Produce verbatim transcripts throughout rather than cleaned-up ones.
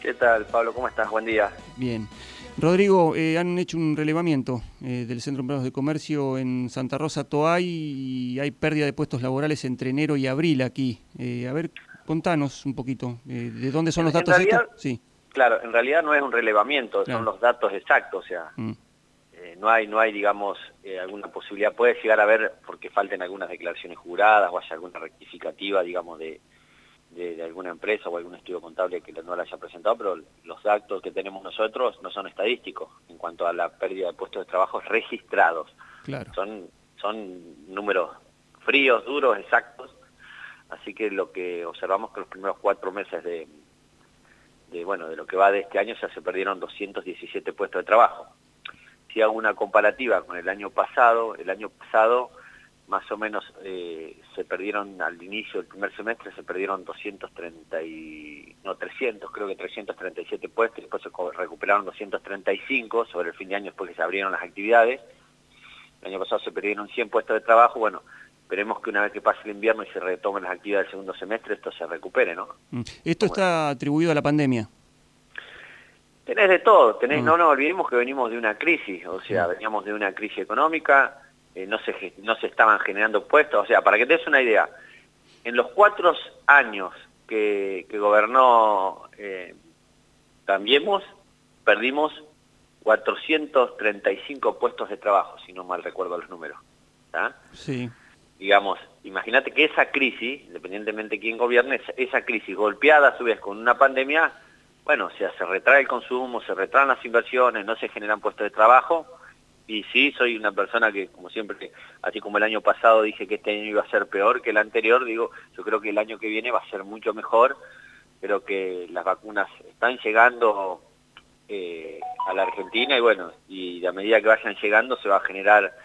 ¿Qué tal, Pablo? ¿Cómo estás? Buen día. Bien. Rodrigo, eh, han hecho un relevamiento eh, del Centro de Empleados de Comercio en Santa Rosa, Toay, y hay pérdida de puestos laborales entre enero y abril aquí. Eh, a ver, contanos un poquito, eh, ¿de dónde son En, los en datos estos? realidad, Sí, claro, en realidad no es un relevamiento, son claro. los datos exactos, o sea, Mm, eh, no hay, no hay, digamos, eh, alguna posibilidad, puede llegar a haber, porque falten algunas declaraciones juradas o haya alguna rectificativa, digamos, de, de, de alguna empresa o algún estudio contable que no la haya presentado, pero los datos que tenemos nosotros no son estadísticos en cuanto a la pérdida de puestos de trabajo registrados. claro. Son, son números fríos, duros, exactos, así que lo que observamos que los primeros cuatro meses de, de, bueno, de lo que va de este año ya se perdieron doscientos diecisiete puestos de trabajo. Si hago una comparativa con el año pasado, el año pasado más o menos eh, se perdieron al inicio del primer semestre, se perdieron doscientos treinta y, no, trescientos, creo que trescientos treinta y siete puestos, y después se recuperaron doscientos treinta y cinco sobre el fin de año después que se abrieron las actividades. El año pasado se perdieron cien puestos de trabajo, bueno, esperemos que una vez que pase el invierno y se retomen las actividades del segundo semestre, esto se recupere, ¿no? Mm. Esto Bueno, está atribuido a la pandemia. tenés de todo, tenés, Ah, no nos olvidemos que venimos de una crisis, o sea, sí. veníamos de una crisis económica, eh, no, se, no se estaban generando puestos, o sea, para que te des una idea, en los cuatro años que, que gobernó eh, Cambiemos, perdimos cuatrocientos treinta y cinco puestos de trabajo, si no mal recuerdo los números, ¿tá? Sí. Digamos, imagínate que esa crisis, independientemente de quién gobierne, esa crisis golpeada a su vez con una pandemia, bueno, o sea, se retrae el consumo, se retraen las inversiones, no se generan puestos de trabajo, y sí, soy una persona que, como siempre, así como el año pasado dije que este año iba a ser peor que el anterior, digo, yo creo que el año que viene va a ser mucho mejor, creo que las vacunas están llegando eh, a la Argentina, y bueno, y a medida que vayan llegando se va a generar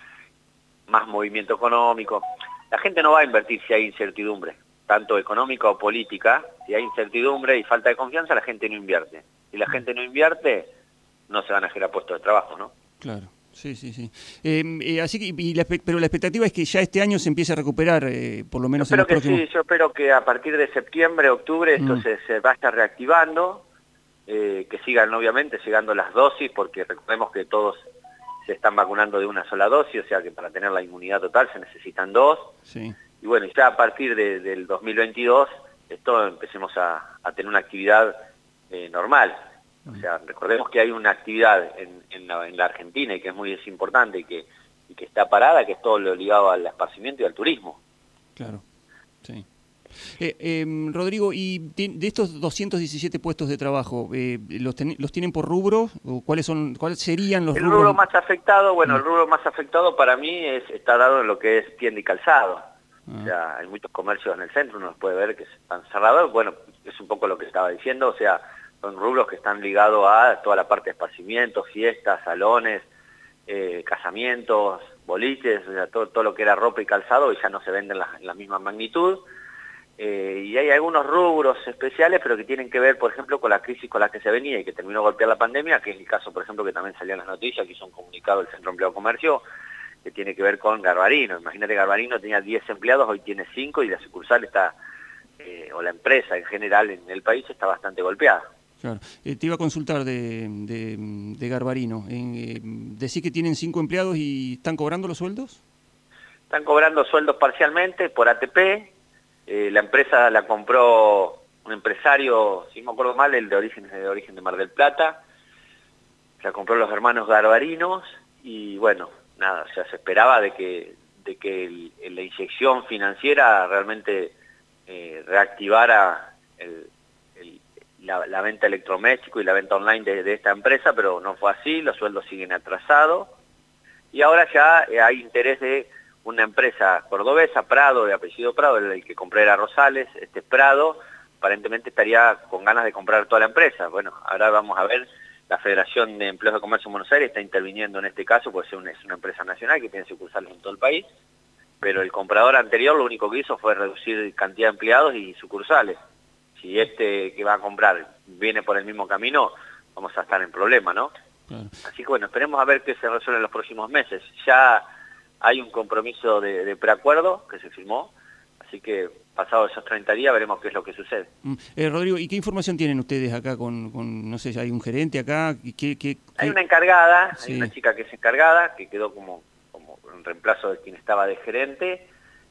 más movimiento económico. La gente no va a invertir si hay incertidumbre, tanto económica o política. Si hay incertidumbre y falta de confianza, la gente no invierte. Si la gente no invierte, no se van a generar puestos de trabajo, ¿no? Claro, sí, sí, sí. Eh, eh, así que, y la, pero la expectativa es que ya este año se empiece a recuperar, eh, por lo Yo menos en espero los que próximos... sí, yo espero que a partir de septiembre, octubre, esto Mm, se, se vaya reactivando, eh, que sigan obviamente llegando las dosis, porque recordemos que todos se están vacunando de una sola dosis, o sea que para tener la inmunidad total se necesitan dos. sí. Y bueno, ya a partir de, del dos mil veintidós, esto empecemos a, a tener una actividad eh, normal. O sea, recordemos que hay una actividad en, en, la, en la Argentina y que es muy es importante y que, y que está parada, que es todo lo ligado al esparcimiento y al turismo. Claro, sí. Eh, eh, Rodrigo, y de estos doscientos diecisiete puestos de trabajo, eh, ¿los, ten, ¿los tienen por rubro? ¿O cuáles son, cuáles serían los El rubros? rubro más afectado, bueno, Mm. el rubro más afectado para mí es, está dado en lo que es tienda y calzado. Ah. O sea, hay muchos comercios en el centro, uno los puede ver que están cerrados. Bueno, es un poco lo que estaba diciendo, o sea, son rubros que están ligados a toda la parte de esparcimiento, fiestas, salones, eh, casamientos, boliches, o sea, todo, todo lo que era ropa y calzado y ya no se vende en la, en la misma magnitud. Eh, y hay algunos rubros especiales, pero que tienen que ver, por ejemplo, con la crisis con la que se venía y que terminó de golpear la pandemia, que es el caso, por ejemplo, que también salió en las noticias, que hizo un comunicado del Centro de Empleo de Comercio, que tiene que ver con Garbarino. Imagínate, Garbarino tenía diez empleados, hoy tiene cinco, y la sucursal está, eh, o la empresa en general en el país está bastante golpeada. Claro. Eh, te iba a consultar de, de, de Garbarino. Eh, ¿Decís que tienen cinco empleados y están cobrando los sueldos? Están cobrando sueldos parcialmente por A T P, eh, la empresa la compró un empresario, si no me acuerdo mal, el de origen, de origen de Mar del Plata, la compró los hermanos Garbarinos, y bueno, nada, o sea, se esperaba de que, de que el, la inyección financiera realmente eh, reactivara el, el, la, la venta electrodoméstico y la venta online de, de esta empresa, pero no fue así, los sueldos siguen atrasados, y ahora ya eh, hay interés de una empresa cordobesa, Prado, de apellido Prado, el, el que compré era Rosales, este Prado, aparentemente estaría con ganas de comprar toda la empresa. Bueno, ahora vamos a ver, la Federación de Empleos de Comercio en Buenos Aires está interviniendo en este caso, porque es una, es una empresa nacional que tiene sucursales en todo el país, pero el comprador anterior lo único que hizo fue reducir cantidad de empleados y sucursales. Si este que va a comprar viene por el mismo camino, vamos a estar en problema, ¿no? Claro. Así que bueno, esperemos a ver qué se resuelve en los próximos meses. Ya hay un compromiso de, de preacuerdo que se firmó, Así que pasados esos treinta días veremos qué es lo que sucede. Mm. Eh, Rodrigo, ¿y qué información tienen ustedes acá con, con no sé, hay un gerente acá? ¿Qué, qué, qué... Hay una encargada, Sí. hay una chica que es encargada, que quedó como, como en reemplazo de quien estaba de gerente,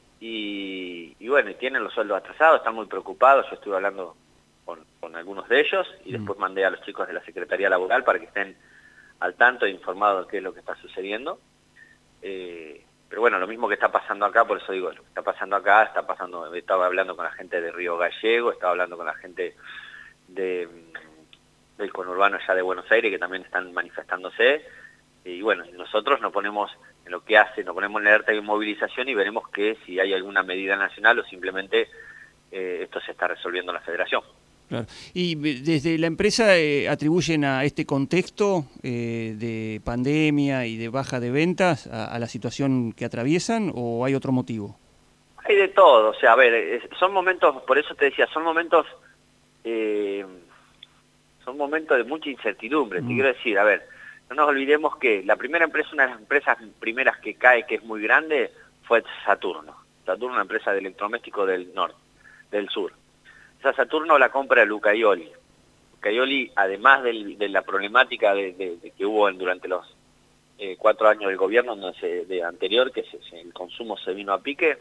y, y bueno, y tienen los sueldos atrasados, están muy preocupados, yo estuve hablando con, con algunos de ellos, y después mm. mandé a los chicos de la Secretaría Laboral para que estén al tanto e informados de qué es lo que está sucediendo. Eh, pero bueno, lo mismo que está pasando acá, por eso digo, lo que está pasando acá, está pasando, estaba hablando con la gente de Río Gallego, estaba hablando con la gente de, del conurbano allá de Buenos Aires, que también están manifestándose, y bueno, nosotros nos ponemos en lo que hace, nos ponemos en alerta de movilización y veremos que si hay alguna medida nacional o simplemente eh, esto se está resolviendo en la Federación. Claro. ¿Y desde la empresa eh, atribuyen a este contexto eh, de pandemia y de baja de ventas a, a la situación que atraviesan o hay otro motivo? Hay de todo, o sea, a ver, es, son momentos, por eso te decía, son momentos eh, son momentos de mucha incertidumbre. Mm. Te quiero decir, a ver, no nos olvidemos que la primera empresa, una de las empresas primeras que cae, que es muy grande, fue Saturno. Saturno, una empresa de electrodomésticos del norte, del sur. Esa Saturno la compra Lucaioli. Lucaioli, además del, de la problemática de, de, de que hubo durante los eh, cuatro años del gobierno donde se, de anterior, que se, se, el consumo se vino a pique,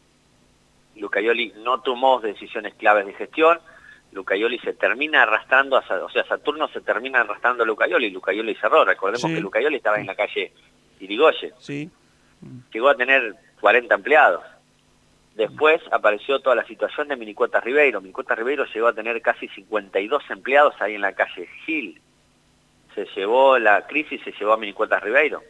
Lucaioli no tomó decisiones claves de gestión, Lucaioli se termina arrastrando, a, o sea, Saturno se termina arrastrando a Lucaioli, Lucaioli cerró, recordemos sí. que Lucaioli estaba en la calle Irigoyen, sí. llegó a tener cuarenta empleados. Después apareció toda la situación de Minicuotas Ribeiro. Minicuotas Ribeiro llegó a tener casi cincuenta y dos empleados ahí en la calle Gil. Se llevó la crisis, se llevó a Minicuotas Ribeiro.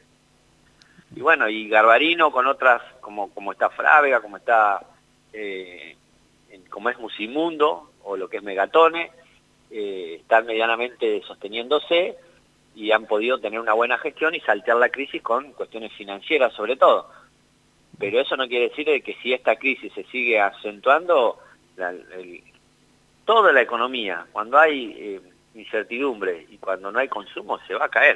Y bueno, y Garbarino con otras, como, como está Frávega, como está, eh, como es Musimundo, o lo que es Megatone, eh, están medianamente sosteniéndose y han podido tener una buena gestión y saltear la crisis con cuestiones financieras sobre todo. Pero eso no quiere decir que si esta crisis se sigue acentuando, la, el, toda la economía, cuando hay eh, incertidumbre y cuando no hay consumo, se va a caer.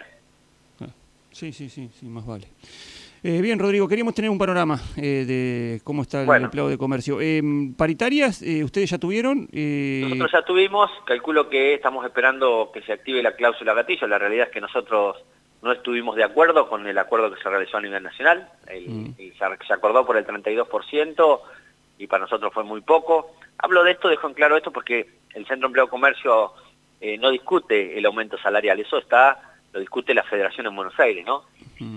Sí, sí, sí, sí, más vale. Eh, bien, Rodrigo, queríamos tener un panorama eh, de cómo está el bueno. empleado de comercio. Eh, ¿Paritarias eh, ustedes ya tuvieron? Eh... Nosotros ya tuvimos, calculo que estamos esperando que se active la cláusula gatillo. La realidad es que nosotros no estuvimos de acuerdo con el acuerdo que se realizó a nivel nacional, el, mm. el, se acordó por el treinta y dos por ciento y para nosotros fue muy poco. Hablo de esto, dejo en claro esto porque el Centro de Empleo de Comercio eh, no discute el aumento salarial, eso está, lo discute la Federación en Buenos Aires, ¿no? Mm.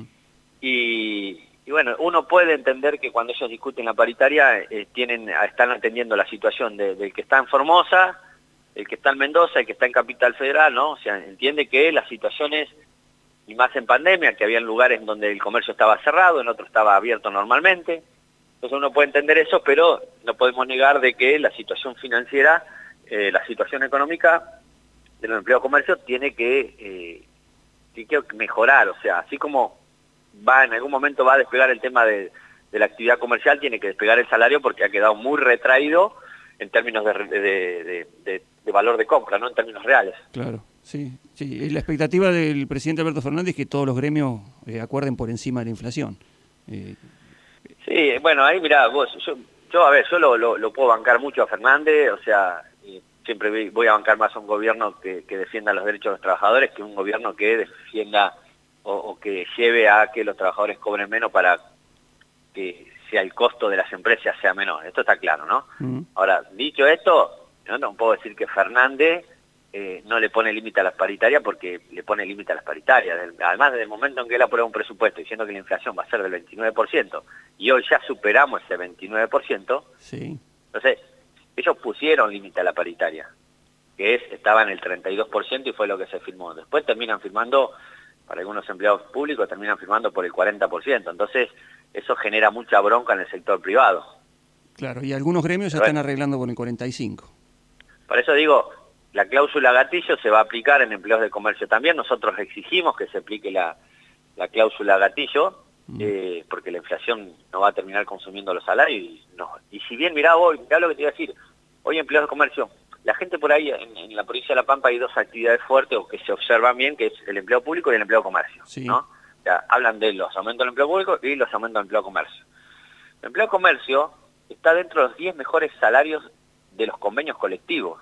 Y, y bueno, uno puede entender que cuando ellos discuten la paritaria eh, tienen, están atendiendo la situación de, del que está en Formosa, el que está en Mendoza, el que está en Capital Federal, ¿no? O sea, entiende que las situaciones, y más en pandemia, que había lugares donde el comercio estaba cerrado, en otros estaba abierto normalmente. Entonces uno puede entender eso, pero no podemos negar de que la situación financiera, eh, la situación económica del empleo de comercio tiene que, eh, tiene que mejorar. O sea, así como va en algún momento va a despegar el tema de, de la actividad comercial, tiene que despegar el salario porque ha quedado muy retraído en términos de, de, de, de, de valor de compra, no en términos reales. Claro. Sí, sí, la expectativa del presidente Alberto Fernández es que todos los gremios eh, acuerden por encima de la inflación. Eh... Sí, bueno, ahí mirá, vos, yo, yo a ver, yo lo, lo, lo puedo bancar mucho a Fernández, o sea, eh, siempre voy a bancar más a un gobierno que, que defienda los derechos de los trabajadores que un gobierno que defienda o, o que lleve a que los trabajadores cobren menos para que sea el costo de las empresas sea menor. Esto está claro, ¿no? Uh-huh. Ahora, dicho esto, yo no puedo decir que Fernández Eh, no le pone límite a las paritarias porque le pone límite a las paritarias. Además, desde el momento en que él aprueba un presupuesto diciendo que la inflación va a ser del veintinueve por ciento y hoy ya superamos ese veintinueve por ciento, sí. Entonces ellos pusieron límite a la paritaria, que es estaba en el treinta y dos por ciento y fue lo que se firmó. Después terminan firmando, para algunos empleados públicos, terminan firmando por el cuarenta por ciento. Entonces eso genera mucha bronca en el sector privado. Claro, y algunos gremios ya están arreglando con el cuarenta y cinco. Por eso digo, la cláusula gatillo se va a aplicar en empleos de comercio también. Nosotros exigimos que se aplique la, la cláusula gatillo, mm. eh, porque la inflación no va a terminar consumiendo los salarios. Y, no. y si bien, mirá hoy, mirá lo que te iba a decir, hoy empleos de comercio, la gente por ahí, en, en la provincia de La Pampa hay dos actividades fuertes o que se observan bien, que es el empleo público y el empleo de comercio. Sí. ¿No? O sea, hablan de los aumentos del empleo público y los aumentos del empleo de comercio. El empleo de comercio está dentro de los diez mejores salarios de los convenios colectivos.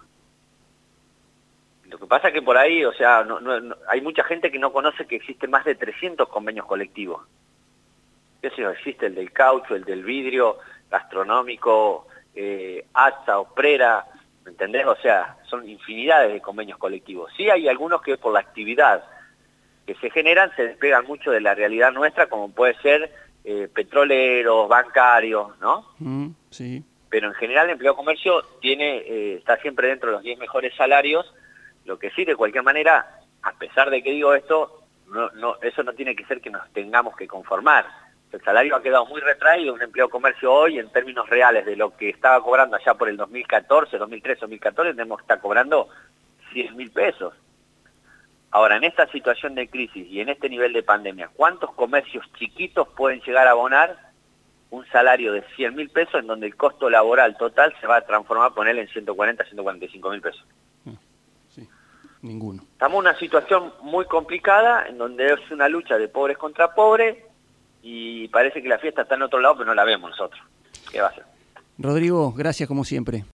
Lo que pasa es que por ahí, o sea, no, no, no, hay mucha gente que no conoce que existen más de trescientos convenios colectivos. ¿Qué sé yo? Existe el del caucho, el del vidrio, gastronómico, eh, ATSA, Oprera, ¿me entendés? O sea, son infinidades de convenios colectivos. Sí hay algunos que por la actividad que se generan se despegan mucho de la realidad nuestra, como puede ser eh, petroleros, bancarios, ¿no? Mm, sí. Pero en general el empleo de comercio tiene, eh, está siempre dentro de los diez mejores salarios, lo que sí, de cualquier manera, a pesar de que digo esto, no, no, eso no tiene que ser que nos tengamos que conformar. El salario ha quedado muy retraído, un empleo de comercio hoy, en términos reales de lo que estaba cobrando allá por el dos mil catorce, dos mil trece, dos mil catorce, tenemos que estar cobrando cien mil pesos. Ahora, en esta situación de crisis y en este nivel de pandemia, ¿cuántos comercios chiquitos pueden llegar a abonar un salario de cien mil pesos en donde el costo laboral total se va a transformar, ponerle en ciento cuarenta, ciento cuarenta y cinco mil pesos? Sí, ninguno. Estamos en una situación muy complicada, en donde es una lucha de pobres contra pobres, y parece que la fiesta está en otro lado, pero no la vemos nosotros. ¿Qué va a ser? Rodrigo, gracias como siempre.